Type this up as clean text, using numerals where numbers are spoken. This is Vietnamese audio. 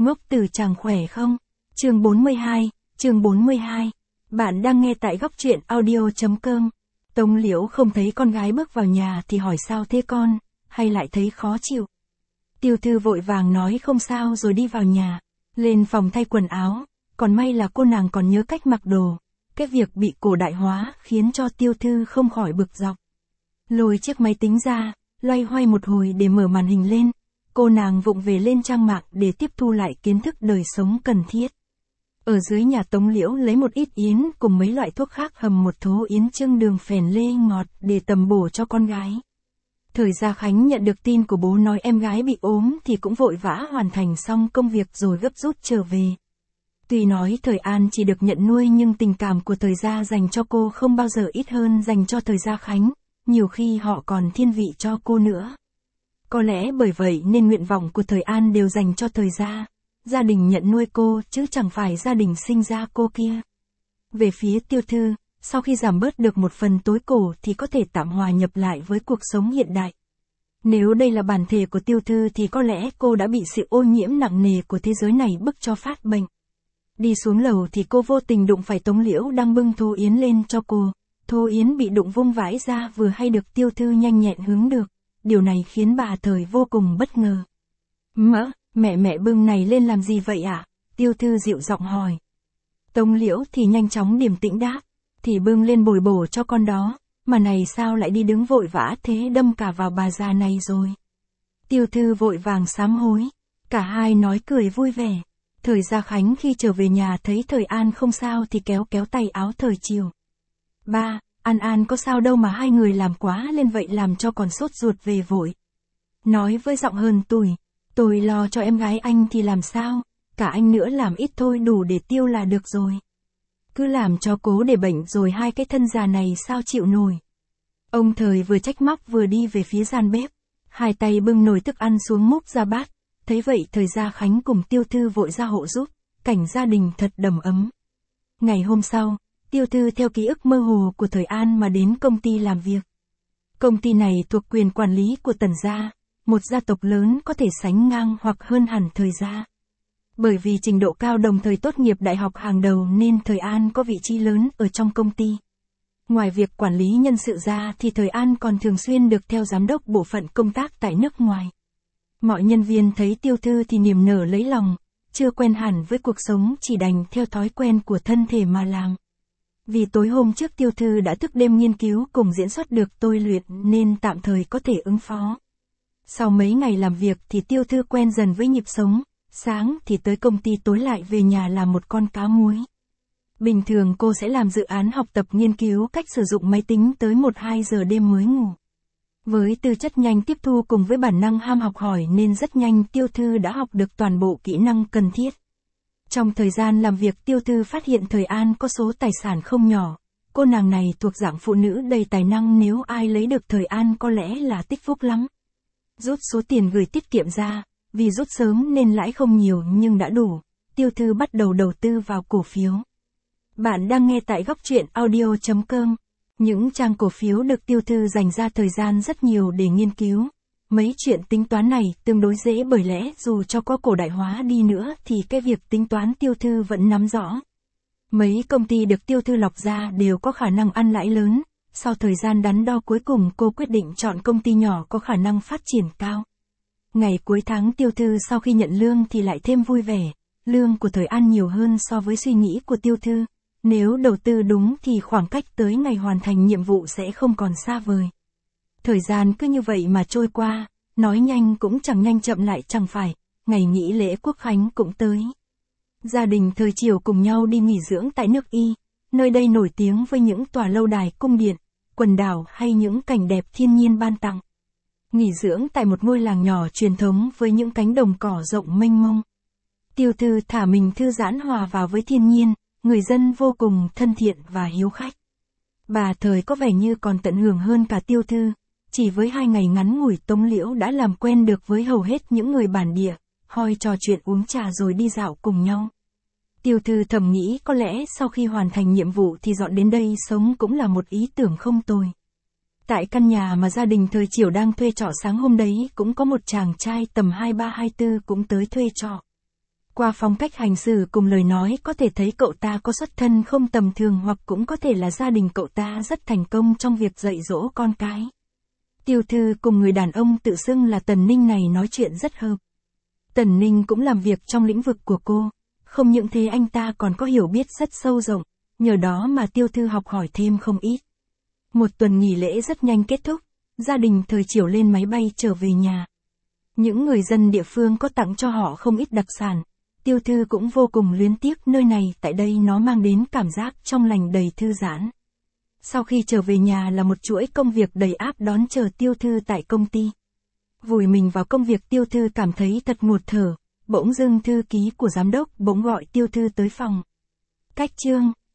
Ngốc Tử chàng khỏe không? Chương 42. Bạn đang nghe tại góc truyện audio.com. Tống Liễu không thấy con gái bước vào nhà thì hỏi sao thế con, hay lại thấy khó chịu. Tiêu Thư vội vàng nói không sao rồi đi vào nhà, lên phòng thay quần áo, còn may là cô nàng còn nhớ cách mặc đồ. Cái việc bị cổ đại hóa khiến cho Tiêu Thư không khỏi bực dọc. Lôi chiếc máy tính ra, loay hoay một hồi để mở màn hình lên. Cô nàng vụng về lên trang mạng để tiếp thu lại kiến thức đời sống cần thiết. Ở dưới nhà Tống Liễu lấy một ít yến cùng mấy loại thuốc khác hầm một thố yến chưng đường phèn lê ngọt để tầm bổ cho con gái. Thời Gia Khánh nhận được tin của bố nói em gái bị ốm thì cũng vội vã hoàn thành xong công việc rồi gấp rút trở về. Tuy nói Thời An chỉ được nhận nuôi nhưng tình cảm của Thời Gia dành cho cô không bao giờ ít hơn dành cho Thời Gia Khánh, nhiều khi họ còn thiên vị cho cô nữa. Có lẽ bởi vậy nên nguyện vọng của Thời An đều dành cho Thời Gia. Gia đình nhận nuôi cô chứ chẳng phải gia đình sinh ra cô kia. Về phía Tiêu Thư, sau khi giảm bớt được một phần tối cổ thì có thể tạm hòa nhập lại với cuộc sống hiện đại. Nếu đây là bản thể của Tiêu Thư thì có lẽ cô đã bị sự ô nhiễm nặng nề của thế giới này bức cho phát bệnh. Đi xuống lầu thì cô vô tình đụng phải Tống Liễu đang bưng thố yến lên cho cô. Thố yến bị đụng vung vãi ra vừa hay được Tiêu Thư nhanh nhẹn hứng được. Điều này khiến bà Thời vô cùng bất ngờ. Mẹ bưng này lên làm gì vậy ạ? Tiêu Thư dịu giọng hỏi. Tống Liễu thì nhanh chóng điềm tĩnh đáp. Thì bưng lên bồi bổ cho con đó, mà này sao lại đi đứng vội vã thế đâm cả vào bà già này rồi. Tiêu Thư vội vàng sám hối. Cả hai nói cười vui vẻ. Thời Gia Khánh khi trở về nhà thấy Thời An không sao thì kéo tay áo Thời chiều. Ba, An có sao đâu mà hai người làm quá lên vậy làm cho còn sốt ruột về vội. Nói với giọng hờn tủi, tôi lo cho em gái anh thì làm sao, cả anh nữa làm ít thôi đủ để tiêu là được rồi. Cứ làm cho cố để bệnh rồi hai cái thân già này sao chịu nổi. Ông Thời vừa trách móc vừa đi về phía gian bếp, hai tay bưng nồi thức ăn xuống múc ra bát, thấy vậy Thời Gia Khánh cùng Tiêu Thư vội ra hộ giúp, cảnh gia đình thật đầm ấm. Ngày hôm sau, Tiêu Thư theo ký ức mơ hồ của Thời An mà đến công ty làm việc. Công ty này thuộc quyền quản lý của Tần gia, một gia tộc lớn có thể sánh ngang hoặc hơn hẳn Thời gia. Bởi vì trình độ cao đồng thời tốt nghiệp đại học hàng đầu nên Thời An có vị trí lớn ở trong công ty. Ngoài việc quản lý nhân sự ra thì Thời An còn thường xuyên được theo giám đốc bộ phận công tác tại nước ngoài. Mọi nhân viên thấy Tiêu Thư thì niềm nở lấy lòng, chưa quen hẳn với cuộc sống chỉ đành theo thói quen của thân thể mà làm. Vì tối hôm trước Tiêu Thư đã thức đêm nghiên cứu cùng diễn xuất được tôi luyện nên tạm thời có thể ứng phó. Sau mấy ngày làm việc thì Tiêu Thư quen dần với nhịp sống, sáng thì tới công ty tối lại về nhà làm một con cá muối. Bình thường cô sẽ làm dự án học tập nghiên cứu cách sử dụng máy tính tới 1-2 giờ đêm mới ngủ. Với tư chất nhanh tiếp thu cùng với bản năng ham học hỏi nên rất nhanh Tiêu Thư đã học được toàn bộ kỹ năng cần thiết. Trong thời gian làm việc Tiêu Thư phát hiện Thời An có số tài sản không nhỏ. Cô nàng này thuộc dạng phụ nữ đầy tài năng, nếu ai lấy được Thời An có lẽ là tích phúc lắm. Rút số tiền gửi tiết kiệm ra, vì rút sớm nên lãi không nhiều nhưng đã đủ. Tiêu Thư bắt đầu đầu tư vào cổ phiếu. Bạn đang nghe tại góc truyện audio.com. Những trang cổ phiếu được Tiêu Thư dành ra thời gian rất nhiều để nghiên cứu. Mấy chuyện tính toán này tương đối dễ bởi lẽ dù cho có cổ đại hóa đi nữa thì cái việc tính toán Tiêu Thư vẫn nắm rõ. Mấy công ty được Tiêu Thư lọc ra đều có khả năng ăn lãi lớn. Sau thời gian đắn đo cuối cùng cô quyết định chọn công ty nhỏ có khả năng phát triển cao. Ngày cuối tháng Tiêu Thư sau khi nhận lương thì lại thêm vui vẻ. Lương của Thời An nhiều hơn so với suy nghĩ của Tiêu Thư. Nếu đầu tư đúng thì khoảng cách tới ngày hoàn thành nhiệm vụ sẽ không còn xa vời. Thời gian cứ như vậy mà trôi qua, nói nhanh cũng chẳng nhanh chậm lại chẳng phải, ngày nghỉ lễ Quốc khánh cũng tới. Gia đình Thời chiều cùng nhau đi nghỉ dưỡng tại nước Y, nơi đây nổi tiếng với những tòa lâu đài cung điện, quần đảo hay những cảnh đẹp thiên nhiên ban tặng. Nghỉ dưỡng tại một ngôi làng nhỏ truyền thống với những cánh đồng cỏ rộng mênh mông. Tiêu Thư thả mình thư giãn hòa vào với thiên nhiên, người dân vô cùng thân thiện và hiếu khách. Bà Thời có vẻ như còn tận hưởng hơn cả Tiêu Thư, chỉ với 2 ngày ngắn ngủi Tống Liễu đã làm quen được với hầu hết những người bản địa, hoi trò chuyện uống trà rồi đi dạo cùng nhau. Tiêu Thư thầm nghĩ có lẽ sau khi hoàn thành nhiệm vụ thì dọn đến đây sống cũng là một ý tưởng không tồi. Tại căn nhà mà gia đình Thời chiều đang thuê trọ sáng hôm đấy cũng có một chàng trai tầm 23-24 cũng tới thuê trọ. Qua phong cách hành xử cùng lời nói có thể thấy cậu ta có xuất thân không tầm thường hoặc cũng có thể là gia đình cậu ta rất thành công trong việc dạy dỗ con cái. Tiêu Thư cùng người đàn ông tự xưng là Tần Ninh này nói chuyện rất hợp. Tần Ninh cũng làm việc trong lĩnh vực của cô. Không những thế anh ta còn có hiểu biết rất sâu rộng, nhờ đó mà Tiêu Thư học hỏi thêm không ít. Một tuần nghỉ lễ rất nhanh kết thúc, gia đình thời chiều lên máy bay trở về nhà. Những người dân địa phương có tặng cho họ không ít đặc sản. Tiêu Thư cũng vô cùng luyến tiếc nơi này, tại đây nó mang đến cảm giác trong lành đầy thư giãn. Sau khi trở về nhà là một chuỗi công việc đầy áp đón chờ Tiêu Thư tại công ty. Vùi mình vào công việc, Tiêu Thư cảm thấy thật ngột thở, bỗng dưng thư ký của giám đốc bỗng gọi Tiêu Thư tới phòng. Cách chương